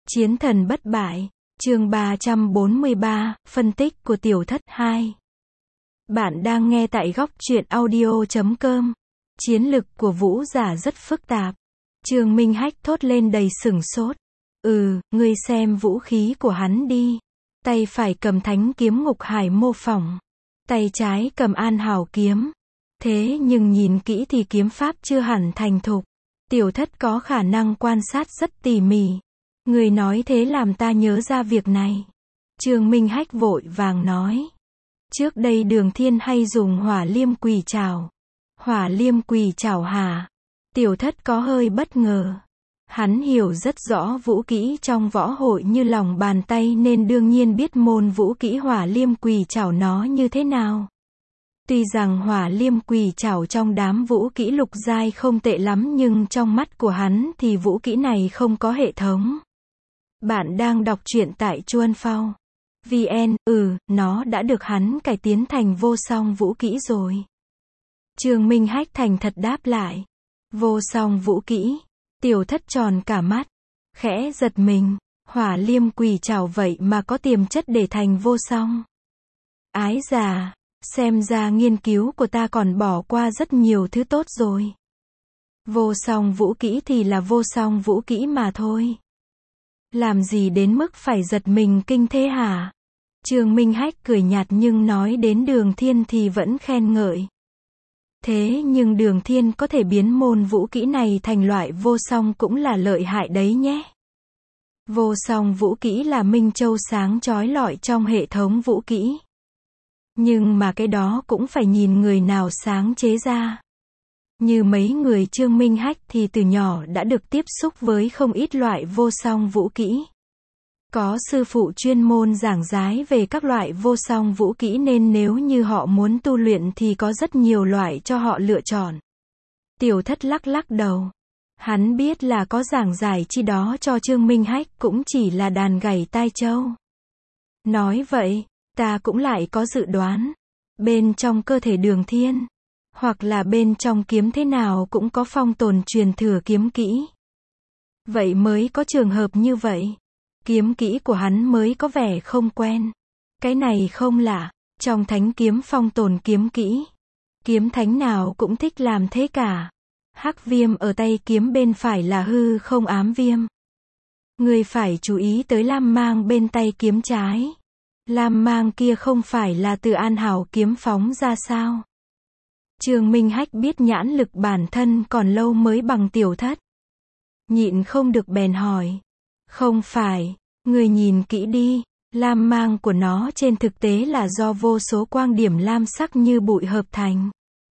Chiến thần bất bại, chương 343, phân tích của tiểu thất 2. Bạn đang nghe tại góc truyện audio.com. Chiến lực của Vũ Giả rất phức tạp. Trương Minh Hách thốt lên đầy sửng sốt. Ngươi xem vũ khí của hắn đi. Tay phải cầm thánh kiếm Ngục Hải mô phỏng. Tay trái cầm An Hảo kiếm. Thế nhưng nhìn kỹ thì kiếm pháp chưa hẳn thành thục. Tiểu thất có khả năng quan sát rất tỉ mỉ. Người nói thế làm ta nhớ ra việc này. Trương Minh Hách vội vàng nói. Trước đây Đường Thiên hay dùng hỏa liêm quỷ trảo. Hỏa liêm quỷ trảo hả? Tiểu thất có hơi bất ngờ. Hắn hiểu rất rõ vũ kỹ trong võ hội như lòng bàn tay nên đương nhiên biết môn vũ kỹ hỏa liêm quỷ trảo nó như thế nào. Tuy rằng hỏa liêm quỷ trảo trong đám vũ kỹ lục giai không tệ lắm nhưng trong mắt của hắn thì vũ kỹ này không có hệ thống. Bạn đang đọc truyện tại Chuan Phao VN, nó đã được hắn cải tiến thành vô song vũ kỹ rồi. Trương Minh Hách thành thật đáp lại. Vô song vũ kỹ. Tiểu thất tròn cả mắt. Khẽ giật mình. Hỏa liêm quỷ trảo vậy mà có tiềm chất để thành vô song. Ái già, xem ra nghiên cứu của ta còn bỏ qua rất nhiều thứ tốt rồi. Vô song vũ kỹ thì là vô song vũ kỹ mà thôi. Làm gì đến mức phải giật mình kinh thế hả? Trương Minh Hách cười nhạt nhưng nói đến Đường Thiên thì vẫn khen ngợi. Thế nhưng Đường Thiên có thể biến môn vũ kỹ này thành loại vô song cũng là lợi hại đấy nhé. Vô song vũ kỹ là minh châu sáng chói lọi trong hệ thống vũ kỹ. Nhưng mà cái đó cũng phải nhìn người nào sáng chế ra. Như mấy người Trương Minh Hách thì từ nhỏ đã được tiếp xúc với không ít loại vô song vũ kỹ. Có sư phụ chuyên môn giảng giải về các loại vô song vũ kỹ nên nếu như họ muốn tu luyện thì có rất nhiều loại cho họ lựa chọn. Tiểu thất lắc lắc đầu. Hắn biết là có giảng giải chi đó cho Trương Minh Hách cũng chỉ là đàn gảy tai châu. Nói vậy, ta cũng lại có dự đoán. Bên trong cơ thể Đường Thiên, hoặc là bên trong kiếm thế nào cũng có phong tồn truyền thừa kiếm kỹ. Vậy mới có trường hợp như vậy. Kiếm kỹ của hắn mới có vẻ không quen. Cái này không lạ, trong thánh kiếm phong tồn kiếm kỹ. Kiếm thánh nào cũng thích làm thế cả. Hắc viêm ở tay kiếm bên phải là hư không ám viêm. Người phải chú ý tới lam mang bên tay kiếm trái. Lam mang kia không phải là từ An Hảo kiếm phóng ra sao? Trương Minh Hách biết nhãn lực bản thân còn lâu mới bằng tiểu thất. Nhịn không được bèn hỏi. Không phải, người nhìn kỹ đi, lam mang của nó trên thực tế là do vô số quang điểm lam sắc như bụi hợp thành.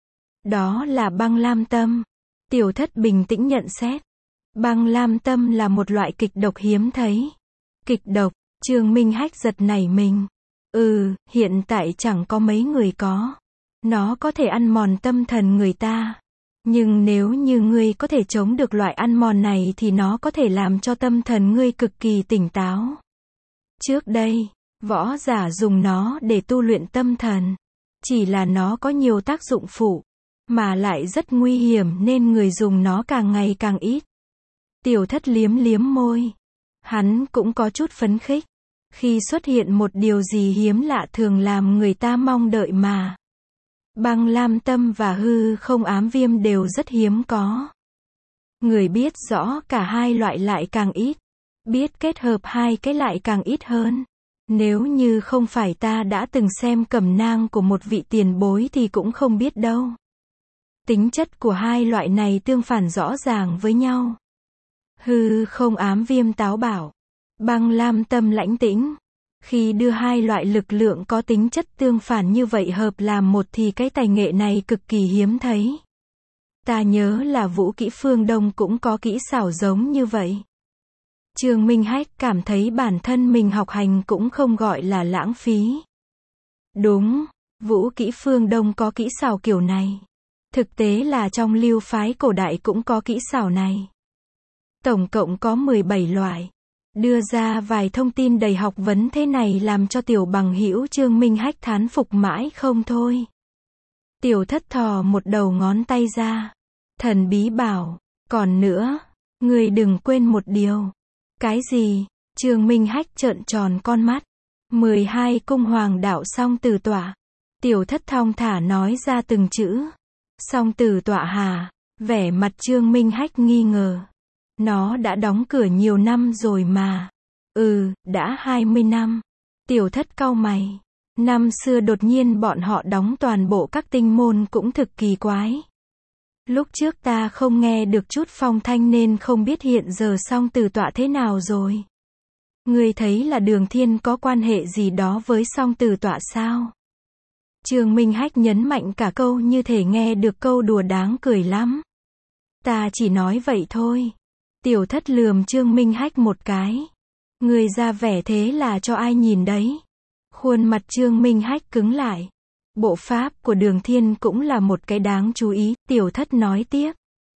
Đó là băng lam tâm. Tiểu thất bình tĩnh nhận xét. Băng lam tâm là một loại kịch độc hiếm thấy. Kịch độc, Trương Minh Hách giật nảy mình. Hiện tại chẳng có mấy người có. Nó có thể ăn mòn tâm thần người ta. Nhưng nếu như ngươi có thể chống được loại ăn mòn này thì nó có thể làm cho tâm thần ngươi cực kỳ tỉnh táo. Trước đây, võ giả dùng nó để tu luyện tâm thần. Chỉ là nó có nhiều tác dụng phụ, mà lại rất nguy hiểm nên người dùng nó càng ngày càng ít. Tiểu thất liếm liếm môi. Hắn cũng có chút phấn khích. Khi xuất hiện một điều gì hiếm lạ thường làm người ta mong đợi mà. Băng lam tâm và hư không ám viêm đều rất hiếm có. Người biết rõ cả hai loại lại càng ít. Biết kết hợp hai cái lại càng ít hơn. Nếu như không phải ta đã từng xem cẩm nang của một vị tiền bối thì cũng không biết đâu. Tính chất của hai loại này tương phản rõ ràng với nhau. Hư không ám viêm táo bạo. Băng lam tâm lãnh tĩnh. Khi đưa hai loại lực lượng có tính chất tương phản như vậy hợp làm một thì cái tài nghệ này cực kỳ hiếm thấy. Ta nhớ là vũ kỹ phương Đông cũng có kỹ xảo giống như vậy. Trương Minh Hách cảm thấy bản thân mình học hành cũng không gọi là lãng phí. Đúng, vũ kỹ phương Đông có kỹ xảo kiểu này. Thực tế là trong lưu phái cổ đại cũng có kỹ xảo này. Tổng cộng có 17 loại. Đưa ra vài thông tin đầy học vấn thế này làm cho tiểu bằng hữu Trương Minh Hách thán phục mãi không thôi. Tiểu thất thò một đầu ngón tay ra. Thần bí bảo, còn nữa, người đừng quên một điều. Cái gì? Trương Minh Hách trợn tròn con mắt. 12 cung hoàng đạo song tử tọa. Tiểu thất thong thả nói ra từng chữ. Song tử tọa hà. Vẻ mặt Trương Minh Hách nghi ngờ. Nó đã đóng cửa nhiều năm rồi mà. Đã 20 năm. Tiểu thất cau mày. Năm xưa đột nhiên bọn họ đóng toàn bộ các tinh môn cũng thực kỳ quái. Lúc trước ta không nghe được chút phong thanh nên không biết hiện giờ song tử tọa thế nào rồi. Ngươi thấy là Đường Thiên có quan hệ gì đó với song tử tọa sao? Trương Minh Hách nhấn mạnh cả câu như thể nghe được câu đùa đáng cười lắm. Ta chỉ nói vậy thôi. Tiểu thất lườm Trương Minh Hách một cái. Ngươi ra vẻ thế là cho ai nhìn đấy? Khuôn mặt Trương Minh Hách cứng lại. Bộ pháp của Đường Thiên cũng là một cái đáng chú ý, tiểu thất nói tiếp.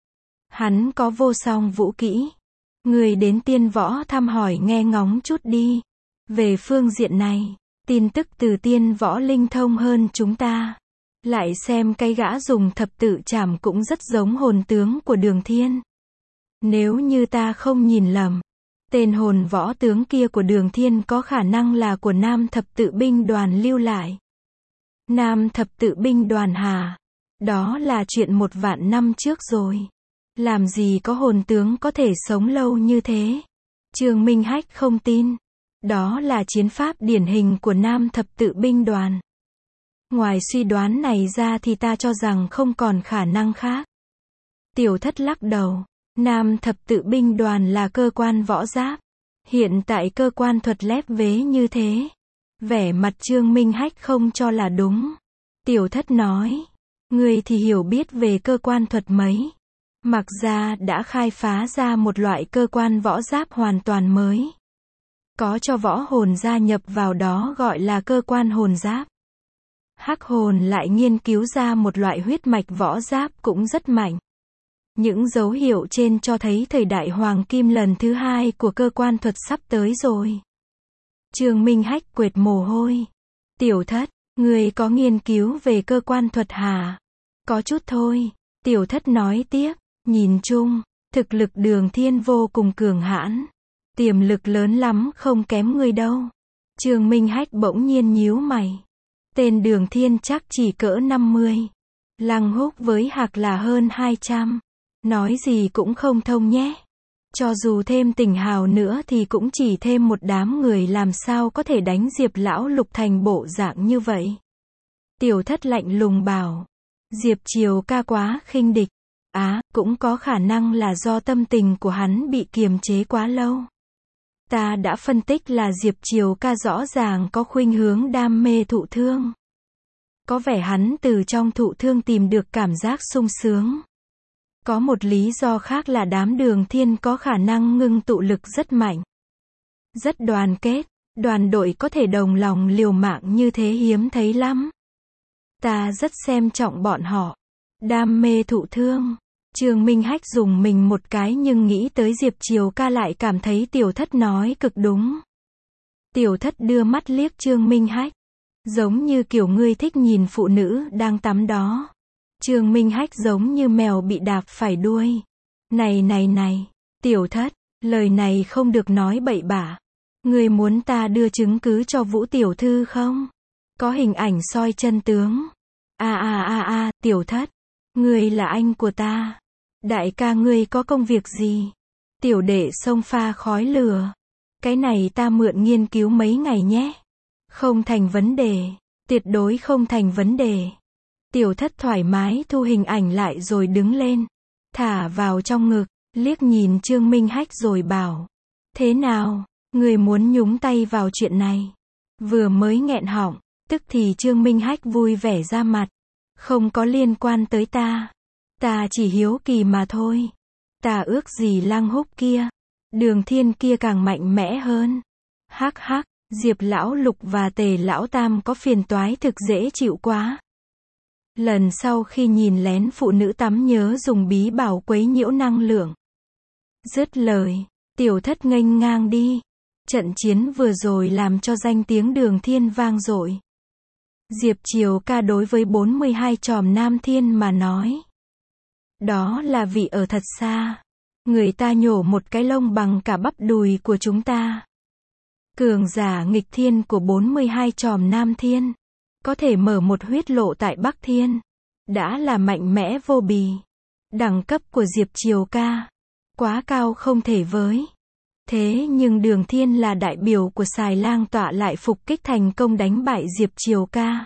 Hắn có vô song vũ kỹ. Người đến Tiên Võ thăm hỏi nghe ngóng chút đi. Về phương diện này, tin tức từ Tiên Võ linh thông hơn chúng ta. Lại xem cái gã dùng thập tự trảm cũng rất giống hồn tướng của Đường Thiên. Nếu như ta không nhìn lầm, tên hồn võ tướng kia của Đường Thiên có khả năng là của Nam Thập Tự Binh Đoàn lưu lại. Nam Thập Tự Binh Đoàn hả? Đó là chuyện 1 vạn năm trước rồi. Làm gì có hồn tướng có thể sống lâu như thế? Trương Minh Hách không tin. Đó là chiến pháp điển hình của Nam Thập Tự Binh Đoàn. Ngoài suy đoán này ra thì ta cho rằng không còn khả năng khác. Tiểu thất lắc đầu. Nam Thập Tự Binh Đoàn là cơ quan võ giáp. Hiện tại cơ quan thuật lép vế như thế. Vẻ mặt Trương Minh Hách không cho là đúng. Tiểu thất nói. Người thì hiểu biết về cơ quan thuật mấy. Mặc ra đã khai phá ra một loại cơ quan võ giáp hoàn toàn mới. Có cho võ hồn gia nhập vào đó gọi là cơ quan hồn giáp. Hắc hồn lại nghiên cứu ra một loại huyết mạch võ giáp cũng rất mạnh. Những dấu hiệu trên cho thấy thời đại hoàng kim lần thứ 2 của cơ quan thuật sắp tới rồi. Trương Minh Hách quệt mồ hôi. Tiểu thất, người có nghiên cứu về cơ quan thuật hả? Có chút thôi. Tiểu thất nói tiếp. Nhìn chung, thực lực Đường Thiên vô cùng cường hãn. Tiềm lực lớn lắm không kém người đâu. Trương Minh Hách bỗng nhiên nhíu mày. Tên Đường Thiên chắc chỉ cỡ 50. Lăng Húc với Hạc là hơn 200. Nói gì cũng không thông nhé. Cho dù thêm Tỉnh Hào nữa thì cũng chỉ thêm một đám người làm sao có thể đánh Diệp Lão Lục thành bộ dạng như vậy. Tiểu thất lạnh lùng bảo. Diệp Triều ca quá khinh địch. Cũng có khả năng là do tâm tình của hắn bị kiềm chế quá lâu. Ta đã phân tích là Diệp Triều ca rõ ràng có khuynh hướng đam mê thụ thương. Có vẻ hắn từ trong thụ thương tìm được cảm giác sung sướng. Có một lý do khác là đám Đường Thiên có khả năng ngưng tụ lực rất mạnh. Rất đoàn kết, đoàn đội có thể đồng lòng liều mạng như thế hiếm thấy lắm. Ta rất xem trọng bọn họ. Đam mê thụ thương. Trương Minh Hách dùng mình một cái nhưng nghĩ tới Diệp Triều ca lại cảm thấy tiểu thất nói cực đúng. Tiểu thất đưa mắt liếc Trương Minh Hách. Giống như kiểu ngươi thích nhìn phụ nữ đang tắm đó. Trương Minh Hách giống như mèo bị đạp phải đuôi. Này, tiểu thất, lời này không được nói bậy bạ. Ngươi muốn ta đưa chứng cứ cho Vũ tiểu thư không? Có hình ảnh soi chân tướng. Tiểu thất, ngươi là anh của ta. Đại ca ngươi có công việc gì? Tiểu đệ xông pha khói lửa. Cái này ta mượn nghiên cứu mấy ngày nhé. Không thành vấn đề. Tuyệt đối không thành vấn đề. Tiểu thất thoải mái thu hình ảnh lại rồi đứng lên. Thả vào trong ngực, liếc nhìn Trương Minh Hách rồi bảo. Thế nào, người muốn nhúng tay vào chuyện này? Vừa mới nghẹn họng, tức thì Trương Minh Hách vui vẻ ra mặt. Không có liên quan tới ta. Ta chỉ hiếu kỳ mà thôi. Ta ước gì Lăng Húc kia. Đường Thiên kia càng mạnh mẽ hơn. Hắc, Diệp Lão Lục và Tề Lão Tam có phiền toái thực dễ chịu quá. Lần sau khi nhìn lén phụ nữ tắm nhớ dùng bí bảo quấy nhiễu năng lượng. Dứt lời, tiểu thất nghênh ngang đi. Trận chiến vừa rồi làm cho danh tiếng Đường Thiên vang dội. Diệp Triều ca đối với 42 tròm Nam Thiên mà nói. Đó là vị ở thật xa. Người ta nhổ một cái lông bằng cả bắp đùi của chúng ta. Cường giả nghịch thiên của 42 chòm Nam Thiên. Có thể mở một huyết lộ tại Bắc Thiên. Đã là mạnh mẽ vô bì. Đẳng cấp của Diệp Triều Ca. Quá cao không thể với. Thế nhưng Đường Thiên là đại biểu của Xài Lang Tọa lại phục kích thành công đánh bại Diệp Triều Ca.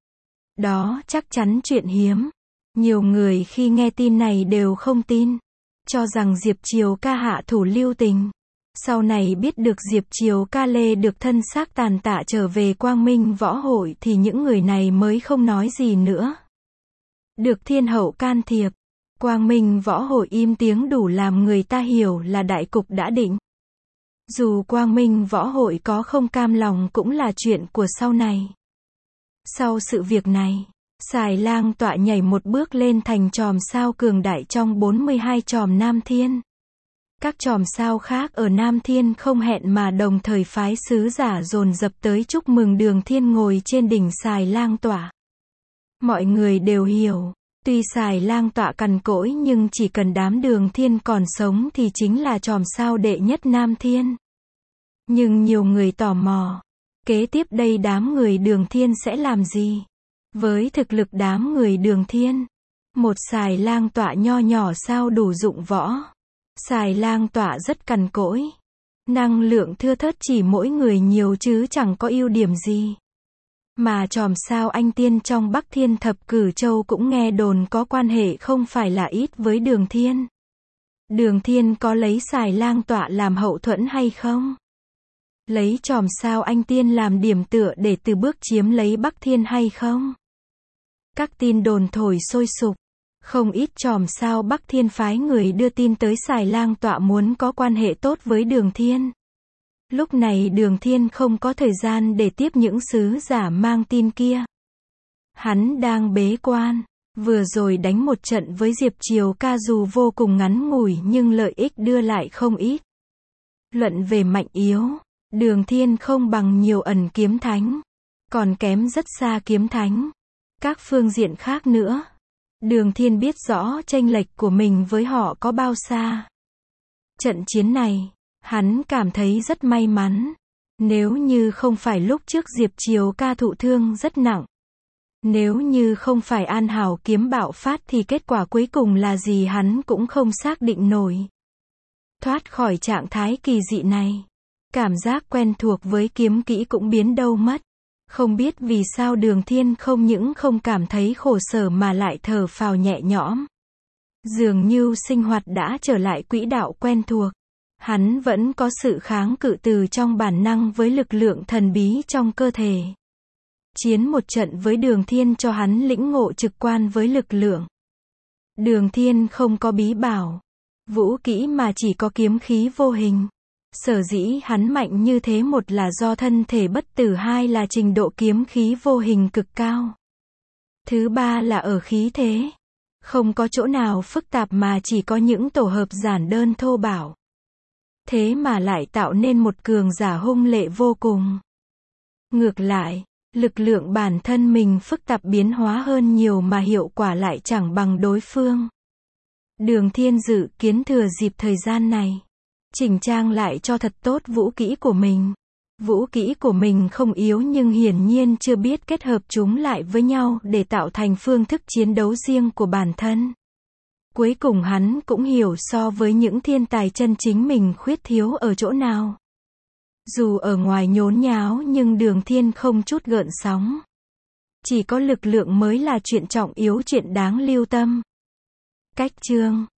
Đó chắc chắn chuyện hiếm. Nhiều người khi nghe tin này đều không tin. Cho rằng Diệp Triều Ca hạ thủ lưu tình. Sau này biết được Diệp Triều Ca lê được thân xác tàn tạ trở về Quang Minh Võ Hội thì những người này mới không nói gì nữa. Được Thiên Hậu can thiệp. Quang Minh Võ Hội im tiếng đủ làm người ta hiểu là đại cục đã định. Dù Quang Minh Võ Hội có không cam lòng cũng là chuyện của sau này. Sau sự việc này, Xài Lang Tọa nhảy một bước lên thành chòm sao cường đại trong 42 chòm Nam Thiên. Các chòm sao khác ở Nam Thiên không hẹn mà đồng thời phái sứ giả dồn dập tới chúc mừng Đường Thiên ngồi trên đỉnh Xài Lang Tọa. Mọi người đều hiểu, tuy Xài Lang Tọa cằn cỗi nhưng chỉ cần đám Đường Thiên còn sống thì chính là chòm sao đệ nhất Nam Thiên. Nhưng nhiều người tò mò, kế tiếp đây đám người Đường Thiên sẽ làm gì? Với thực lực đám người Đường Thiên, một Xài Lang Tọa nho nhỏ sao đủ dụng võ. Xài Lang Tọa rất cằn cỗi. Năng lượng thưa thớt chỉ mỗi người nhiều chứ chẳng có ưu điểm gì. Mà chòm sao anh tiên trong Bắc Thiên Thập Cử Châu cũng nghe đồn có quan hệ không phải là ít với Đường Thiên. Đường Thiên có lấy Xài Lang Tọa làm hậu thuẫn hay không? Lấy chòm sao anh tiên làm điểm tựa để từ bước chiếm lấy Bắc Thiên hay không? Các tin đồn thổi sôi sục. Không ít chòm sao Bắc Thiên phái người đưa tin tới Xài Lang Tọa muốn có quan hệ tốt với Đường Thiên. Lúc này Đường Thiên không có thời gian để tiếp những sứ giả mang tin kia. Hắn đang bế quan. Vừa rồi đánh một trận với Diệp Triều Ca dù vô cùng ngắn ngủi nhưng lợi ích đưa lại không ít. Luận về mạnh yếu, Đường Thiên không bằng nhiều ẩn kiếm thánh. Còn kém rất xa kiếm thánh. Các phương diện khác nữa. Đường Thiên biết rõ chênh lệch của mình với họ có bao xa. Trận chiến này, hắn cảm thấy rất may mắn. Nếu như không phải lúc trước Diệp Triều Ca thụ thương rất nặng. Nếu như không phải An Hảo kiếm bạo phát thì kết quả cuối cùng là gì hắn cũng không xác định nổi. Thoát khỏi trạng thái kỳ dị này. Cảm giác quen thuộc với kiếm kỹ cũng biến đâu mất. Không biết vì sao Đường Thiên không những không cảm thấy khổ sở mà lại thở phào nhẹ nhõm. Dường như sinh hoạt đã trở lại quỹ đạo quen thuộc. Hắn vẫn có sự kháng cự từ trong bản năng với lực lượng thần bí trong cơ thể. Chiến một trận với Đường Thiên cho hắn lĩnh ngộ trực quan với lực lượng. Đường Thiên không có bí bảo, vũ kỹ mà chỉ có kiếm khí vô hình. Sở dĩ hắn mạnh như thế một là do thân thể bất tử, hai là trình độ kiếm khí vô hình cực cao. Thứ ba là ở khí thế. Không có chỗ nào phức tạp mà chỉ có những tổ hợp giản đơn thô bạo. Thế mà lại tạo nên một cường giả hung lệ vô cùng. Ngược lại, lực lượng bản thân mình phức tạp biến hóa hơn nhiều mà hiệu quả lại chẳng bằng đối phương. Đường Thiên dự kiến thừa dịp thời gian này, chỉnh trang lại cho thật tốt vũ kỹ của mình. Vũ kỹ của mình không yếu nhưng hiển nhiên chưa biết kết hợp chúng lại với nhau để tạo thành phương thức chiến đấu riêng của bản thân. Cuối cùng hắn cũng hiểu so với những thiên tài chân chính mình khuyết thiếu ở chỗ nào. Dù ở ngoài nhốn nháo nhưng Đường Thiên không chút gợn sóng. Chỉ có lực lượng mới là chuyện trọng yếu, chuyện đáng lưu tâm. Cách chương